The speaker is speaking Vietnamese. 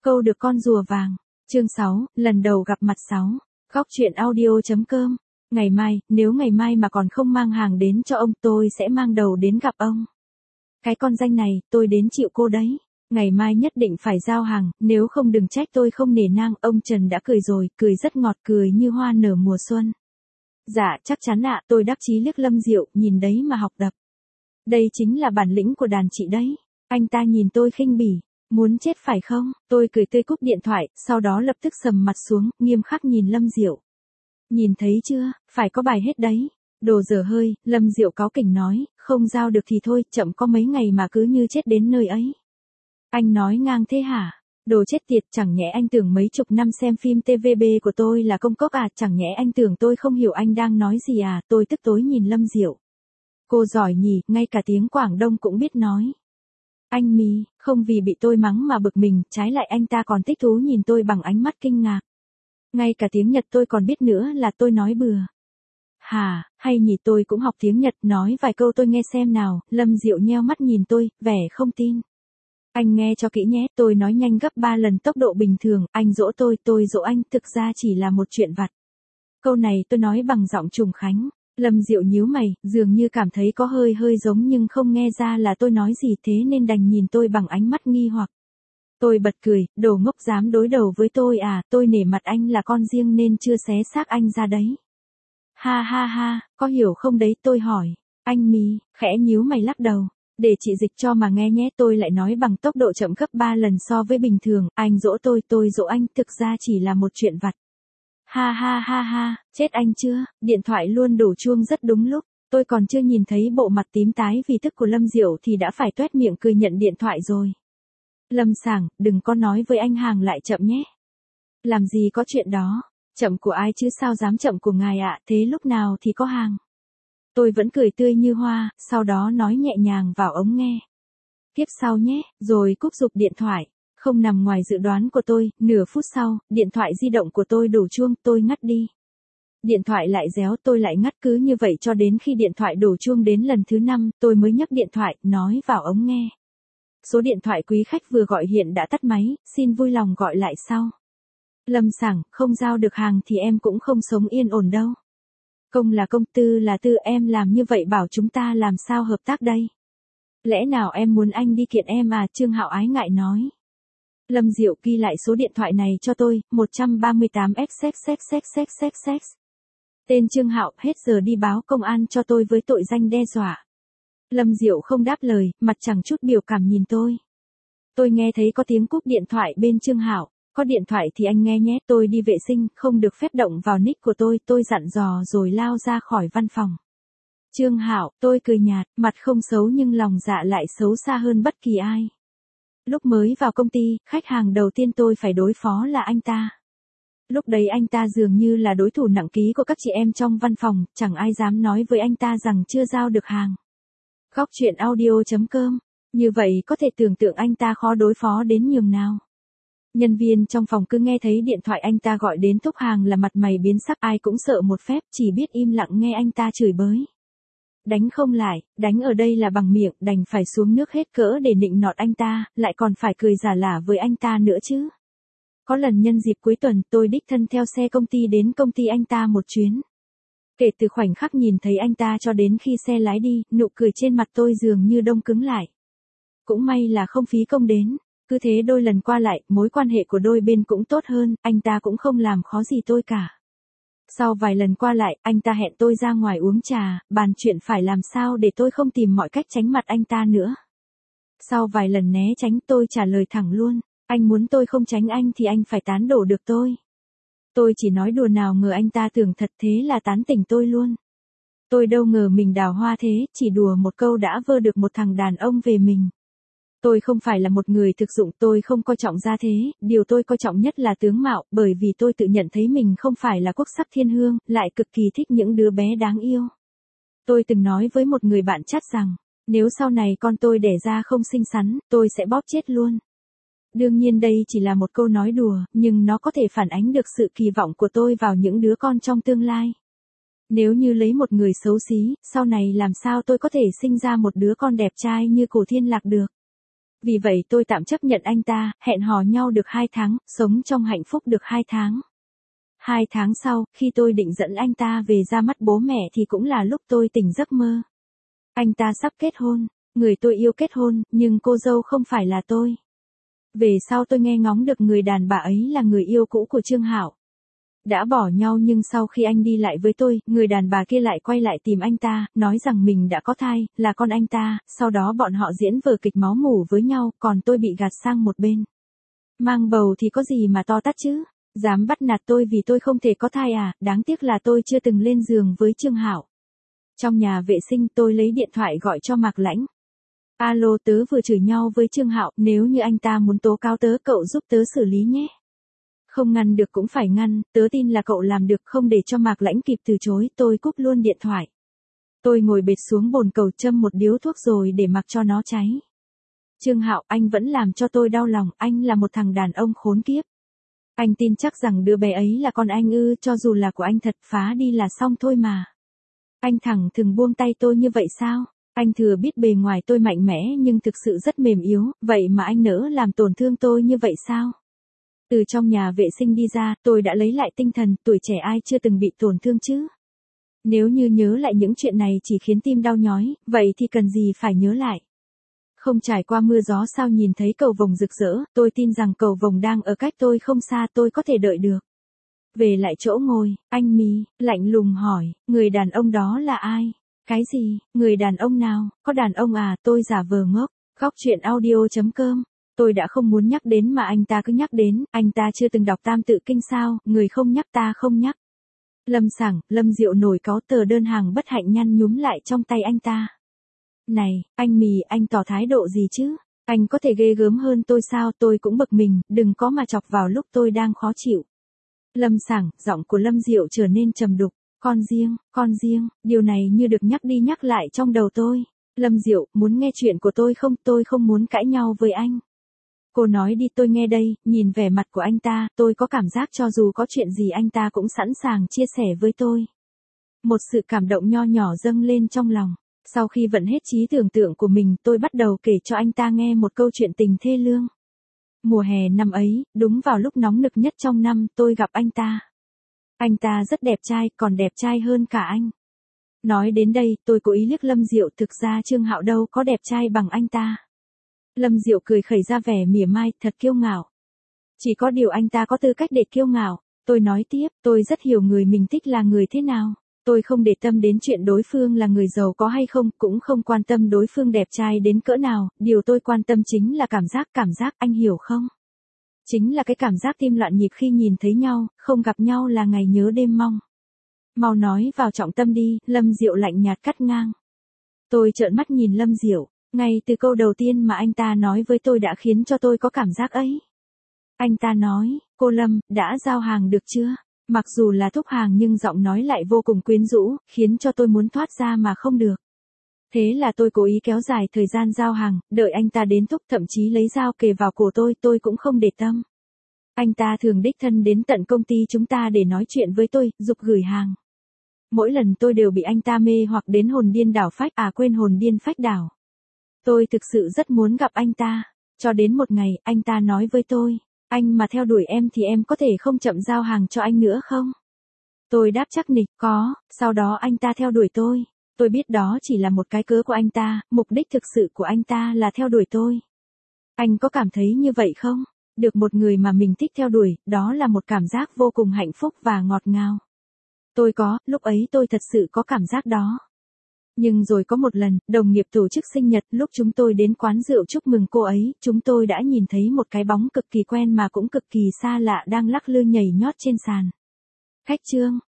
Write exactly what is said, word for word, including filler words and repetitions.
Câu được con rùa vàng. Chương sáu, lần đầu gặp mặt sáu. Góc truyện audio.com. Ngày mai, nếu ngày mai mà còn không mang hàng đến cho ông, tôi sẽ mang đầu đến gặp ông. Cái con danh này, tôi đến chịu cô đấy. Ngày mai nhất định phải giao hàng, nếu không đừng trách tôi không nể nang. Ông Trần đã cười rồi, cười rất ngọt, cười như hoa nở mùa xuân. Dạ, chắc chắn ạ, tôi đắc chí liếc Lâm Diệu, nhìn đấy mà học tập. Đây chính là bản lĩnh của đàn chị đấy. Anh ta nhìn tôi khinh bỉ. Muốn chết phải không? Tôi cười tươi cúp điện thoại, sau đó lập tức sầm mặt xuống, nghiêm khắc nhìn Lâm Diệu. Nhìn thấy chưa, phải có bài hết đấy. Đồ dở hơi, Lâm Diệu cáu kỉnh nói, không giao được thì thôi, chậm có mấy ngày mà cứ như chết đến nơi ấy. Anh nói ngang thế hả? Đồ chết tiệt, chẳng nhẽ anh tưởng mấy chục năm xem phim tê vê bê của tôi là công cốc à, chẳng nhẽ anh tưởng tôi không hiểu anh đang nói gì à, tôi tức tối nhìn Lâm Diệu. Cô giỏi nhỉ, ngay cả tiếng Quảng Đông cũng biết nói. Anh mì, không vì bị tôi mắng mà bực mình, trái lại anh ta còn thích thú nhìn tôi bằng ánh mắt kinh ngạc. Ngay cả tiếng Nhật tôi còn biết nữa là tôi nói bừa. Hà, hay nhỉ, tôi cũng học tiếng Nhật, nói vài câu tôi nghe xem nào. Lâm Diệu nheo mắt nhìn tôi, vẻ không tin. Anh nghe cho kỹ nhé, tôi nói nhanh gấp ba lần tốc độ bình thường, anh dỗ tôi, tôi dỗ anh, thực ra chỉ là một chuyện vặt. Câu này tôi nói bằng giọng trùng khánh. Lâm Diệu nhíu mày, dường như cảm thấy có hơi hơi giống nhưng không nghe ra là tôi nói gì, thế nên đành nhìn tôi bằng ánh mắt nghi hoặc. Tôi bật cười, đồ ngốc dám đối đầu với tôi à, tôi nể mặt anh là con riêng nên chưa xé xác anh ra đấy. Ha ha ha, có hiểu không đấy, tôi hỏi. Anh mì, khẽ nhíu mày lắc đầu. Để chị dịch cho mà nghe nhé, tôi lại nói bằng tốc độ chậm gấp ba lần so với bình thường, anh dỗ tôi, tôi dỗ anh, thực ra chỉ là một chuyện vặt. Ha ha ha ha, chết anh chưa, điện thoại luôn đổ chuông rất đúng lúc, tôi còn chưa nhìn thấy bộ mặt tím tái vì tức của Lâm Diệu thì đã phải toét miệng cười nhận điện thoại rồi. Lâm Sảng, đừng có nói với anh hàng lại chậm nhé. Làm gì có chuyện đó, chậm của ai chứ sao dám chậm của ngài ạ, thế lúc nào thì có hàng. Tôi vẫn cười tươi như hoa, sau đó nói nhẹ nhàng vào ống nghe. Tiếp sau nhé, rồi cúp rụp điện thoại. Không nằm ngoài dự đoán của tôi, nửa phút sau, điện thoại di động của tôi đổ chuông, tôi ngắt đi. Điện thoại lại réo, tôi lại ngắt, cứ như vậy cho đến khi điện thoại đổ chuông đến lần thứ năm, tôi mới nhấc điện thoại, nói vào ống nghe. Số điện thoại quý khách vừa gọi hiện đã tắt máy, xin vui lòng gọi lại sau. Lâm Sảng, không giao được hàng thì em cũng không sống yên ổn đâu. Công là công, tư là tư, em làm như vậy bảo chúng ta làm sao hợp tác đây? Lẽ nào em muốn anh đi kiện em à? Trương Hạo ái ngại nói. Lâm Diệu ghi lại số điện thoại này cho tôi, một ba tám x x x x x x. Tên Trương Hạo, hết giờ đi báo công an cho tôi với tội danh đe dọa. Lâm Diệu không đáp lời, mặt chẳng chút biểu cảm nhìn tôi. Tôi nghe thấy có tiếng cúp điện thoại bên Trương Hạo. Có điện thoại thì anh nghe nhé, tôi đi vệ sinh, không được phép động vào nick của tôi, tôi dặn dò rồi lao ra khỏi văn phòng. Trương Hạo, tôi cười nhạt, mặt không xấu nhưng lòng dạ lại xấu xa hơn bất kỳ ai. Lúc mới vào công ty, khách hàng đầu tiên tôi phải đối phó là anh ta. Lúc đấy anh ta dường như là đối thủ nặng ký của các chị em trong văn phòng, chẳng ai dám nói với anh ta rằng chưa giao được hàng. Góc truyện audio.com, như vậy có thể tưởng tượng anh ta khó đối phó đến nhường nào. Nhân viên trong phòng cứ nghe thấy điện thoại anh ta gọi đến thúc hàng là mặt mày biến sắc, ai cũng sợ một phép, chỉ biết im lặng nghe anh ta chửi bới. Đánh không lại, đánh ở đây là bằng miệng, đành phải xuống nước hết cỡ để nịnh nọt anh ta, lại còn phải cười giả lả với anh ta nữa chứ. Có lần nhân dịp cuối tuần, tôi đích thân theo xe công ty đến công ty anh ta một chuyến. Kể từ khoảnh khắc nhìn thấy anh ta cho đến khi xe lái đi, nụ cười trên mặt tôi dường như đông cứng lại. Cũng may là không phí công đến. Cứ thế đôi lần qua lại, mối quan hệ của đôi bên cũng tốt hơn, anh ta cũng không làm khó gì tôi cả. Sau vài lần qua lại, anh ta hẹn tôi ra ngoài uống trà, bàn chuyện phải làm sao để tôi không tìm mọi cách tránh mặt anh ta nữa. Sau vài lần né tránh, tôi trả lời thẳng luôn, anh muốn tôi không tránh anh thì anh phải tán đổ được tôi. Tôi chỉ nói đùa nào ngờ anh ta tưởng thật, thế là tán tỉnh tôi luôn. Tôi đâu ngờ mình đào hoa thế, chỉ đùa một câu đã vơ được một thằng đàn ông về mình. Tôi không phải là một người thực dụng, tôi không coi trọng gia thế, điều tôi coi trọng nhất là tướng mạo, bởi vì tôi tự nhận thấy mình không phải là quốc sắc thiên hương, lại cực kỳ thích những đứa bé đáng yêu. Tôi từng nói với một người bạn chat rằng, nếu sau này con tôi đẻ ra không xinh xắn, tôi sẽ bóp chết luôn. Đương nhiên đây chỉ là một câu nói đùa, nhưng nó có thể phản ánh được sự kỳ vọng của tôi vào những đứa con trong tương lai. Nếu như lấy một người xấu xí, sau này làm sao tôi có thể sinh ra một đứa con đẹp trai như Cổ Thiên Lạc được. Vì vậy tôi tạm chấp nhận anh ta, hẹn hò nhau được hai tháng, sống trong hạnh phúc được hai tháng. Hai tháng sau, khi tôi định dẫn anh ta về ra mắt bố mẹ thì cũng là lúc tôi tỉnh giấc mơ. Anh ta sắp kết hôn, người tôi yêu kết hôn, nhưng cô dâu không phải là tôi. Về sau tôi nghe ngóng được người đàn bà ấy là người yêu cũ của Trương Hạo. Đã bỏ nhau nhưng sau khi anh đi lại với tôi, người đàn bà kia lại quay lại tìm anh ta, nói rằng mình đã có thai, là con anh ta, sau đó bọn họ diễn vở kịch máu mủ với nhau, còn tôi bị gạt sang một bên. Mang bầu thì có gì mà to tát chứ, dám bắt nạt tôi vì tôi không thể có thai à, đáng tiếc là tôi chưa từng lên giường với Trương Hạo. Trong nhà vệ sinh tôi lấy điện thoại gọi cho Mạc Lãnh. Alo, tớ vừa chửi nhau với Trương Hạo, nếu như anh ta muốn tố cáo tớ cậu giúp tớ xử lý nhé. Không ngăn được cũng phải ngăn, tớ tin là cậu làm được, không để cho Mạc Lãnh kịp từ chối, tôi cúp luôn điện thoại. Tôi ngồi bệt xuống bồn cầu châm một điếu thuốc rồi để mặc cho nó cháy. Trương Hạo, anh vẫn làm cho tôi đau lòng, anh là một thằng đàn ông khốn kiếp. Anh tin chắc rằng đứa bé ấy là con anh ư, cho dù là của anh thật, phá đi là xong thôi mà. Anh thẳng thừng buông tay tôi như vậy sao? Anh thừa biết bề ngoài tôi mạnh mẽ nhưng thực sự rất mềm yếu, vậy mà anh nỡ làm tổn thương tôi như vậy sao? Từ trong nhà vệ sinh đi ra, tôi đã lấy lại tinh thần, tuổi trẻ ai chưa từng bị tổn thương chứ? Nếu như nhớ lại những chuyện này chỉ khiến tim đau nhói, vậy thì cần gì phải nhớ lại? Không trải qua mưa gió sao nhìn thấy cầu vồng rực rỡ, tôi tin rằng cầu vồng đang ở cách tôi không xa, tôi có thể đợi được. Về lại chỗ ngồi, anh Mì, lạnh lùng hỏi, người đàn ông đó là ai? Cái gì, người đàn ông nào, có đàn ông à, tôi giả vờ ngốc, góc chuyện audio chấm com. Tôi đã không muốn nhắc đến mà anh ta cứ nhắc đến, anh ta chưa từng đọc Tam Tự Kinh sao, người không nhắc ta không nhắc. Lâm Sảng, Lâm Diệu nổi cáu, tờ đơn hàng bất hạnh nhăn nhúm lại trong tay anh ta. Này, anh Mì, anh tỏ thái độ gì chứ? Anh có thể ghê gớm hơn tôi sao, tôi cũng bực mình, đừng có mà chọc vào lúc tôi đang khó chịu. Lâm Sảng, giọng của Lâm Diệu trở nên trầm đục, con riêng, con riêng, điều này như được nhắc đi nhắc lại trong đầu tôi. Lâm Diệu, muốn nghe chuyện của tôi không, tôi không muốn cãi nhau với anh. Cô nói đi tôi nghe đây, nhìn vẻ mặt của anh ta, tôi có cảm giác cho dù có chuyện gì anh ta cũng sẵn sàng chia sẻ với tôi. Một sự cảm động nho nhỏ dâng lên trong lòng. Sau khi vận hết trí tưởng tượng của mình, tôi bắt đầu kể cho anh ta nghe một câu chuyện tình thê lương. Mùa hè năm ấy, đúng vào lúc nóng nực nhất trong năm, tôi gặp anh ta. Anh ta rất đẹp trai, còn đẹp trai hơn cả anh. Nói đến đây, tôi cố ý liếc Lâm Diệu, thực ra Trương Hạo đâu có đẹp trai bằng anh ta. Lâm Diệu cười khẩy ra vẻ mỉa mai, thật kiêu ngạo. Chỉ có điều anh ta có tư cách để kiêu ngạo. Tôi nói tiếp, tôi rất hiểu người mình thích là người thế nào. Tôi không để tâm đến chuyện đối phương là người giàu có hay không, cũng không quan tâm đối phương đẹp trai đến cỡ nào, điều tôi quan tâm chính là cảm giác, cảm giác, anh hiểu không? Chính là cái cảm giác tim loạn nhịp khi nhìn thấy nhau, không gặp nhau là ngày nhớ đêm mong. Mau nói vào trọng tâm đi, Lâm Diệu lạnh nhạt cắt ngang. Tôi trợn mắt nhìn Lâm Diệu, ngay từ câu đầu tiên mà anh ta nói với tôi đã khiến cho tôi có cảm giác ấy. Anh ta nói, cô Lâm, đã giao hàng được chưa? Mặc dù là thúc hàng nhưng giọng nói lại vô cùng quyến rũ, khiến cho tôi muốn thoát ra mà không được. Thế là tôi cố ý kéo dài thời gian giao hàng, đợi anh ta đến thúc, thậm chí lấy dao kề vào cổ tôi, tôi cũng không để tâm. Anh ta thường đích thân đến tận công ty chúng ta để nói chuyện với tôi, giục gửi hàng. Mỗi lần tôi đều bị anh ta mê hoặc đến hồn điên đảo phách, à quên hồn điên phách đảo. Tôi thực sự rất muốn gặp anh ta. Cho đến một ngày, anh ta nói với tôi, anh mà theo đuổi em thì em có thể không chậm giao hàng cho anh nữa không? Tôi đáp chắc nịch, có, sau đó anh ta theo đuổi tôi. Tôi biết đó chỉ là một cái cớ của anh ta, mục đích thực sự của anh ta là theo đuổi tôi. Anh có cảm thấy như vậy không? Được một người mà mình thích theo đuổi, đó là một cảm giác vô cùng hạnh phúc và ngọt ngào. Tôi có, lúc ấy tôi thật sự có cảm giác đó. Nhưng rồi có một lần, đồng nghiệp tổ chức sinh nhật, lúc chúng tôi đến quán rượu chúc mừng cô ấy, chúng tôi đã nhìn thấy một cái bóng cực kỳ quen mà cũng cực kỳ xa lạ đang lắc lư nhảy nhót trên sàn. Khách Trương,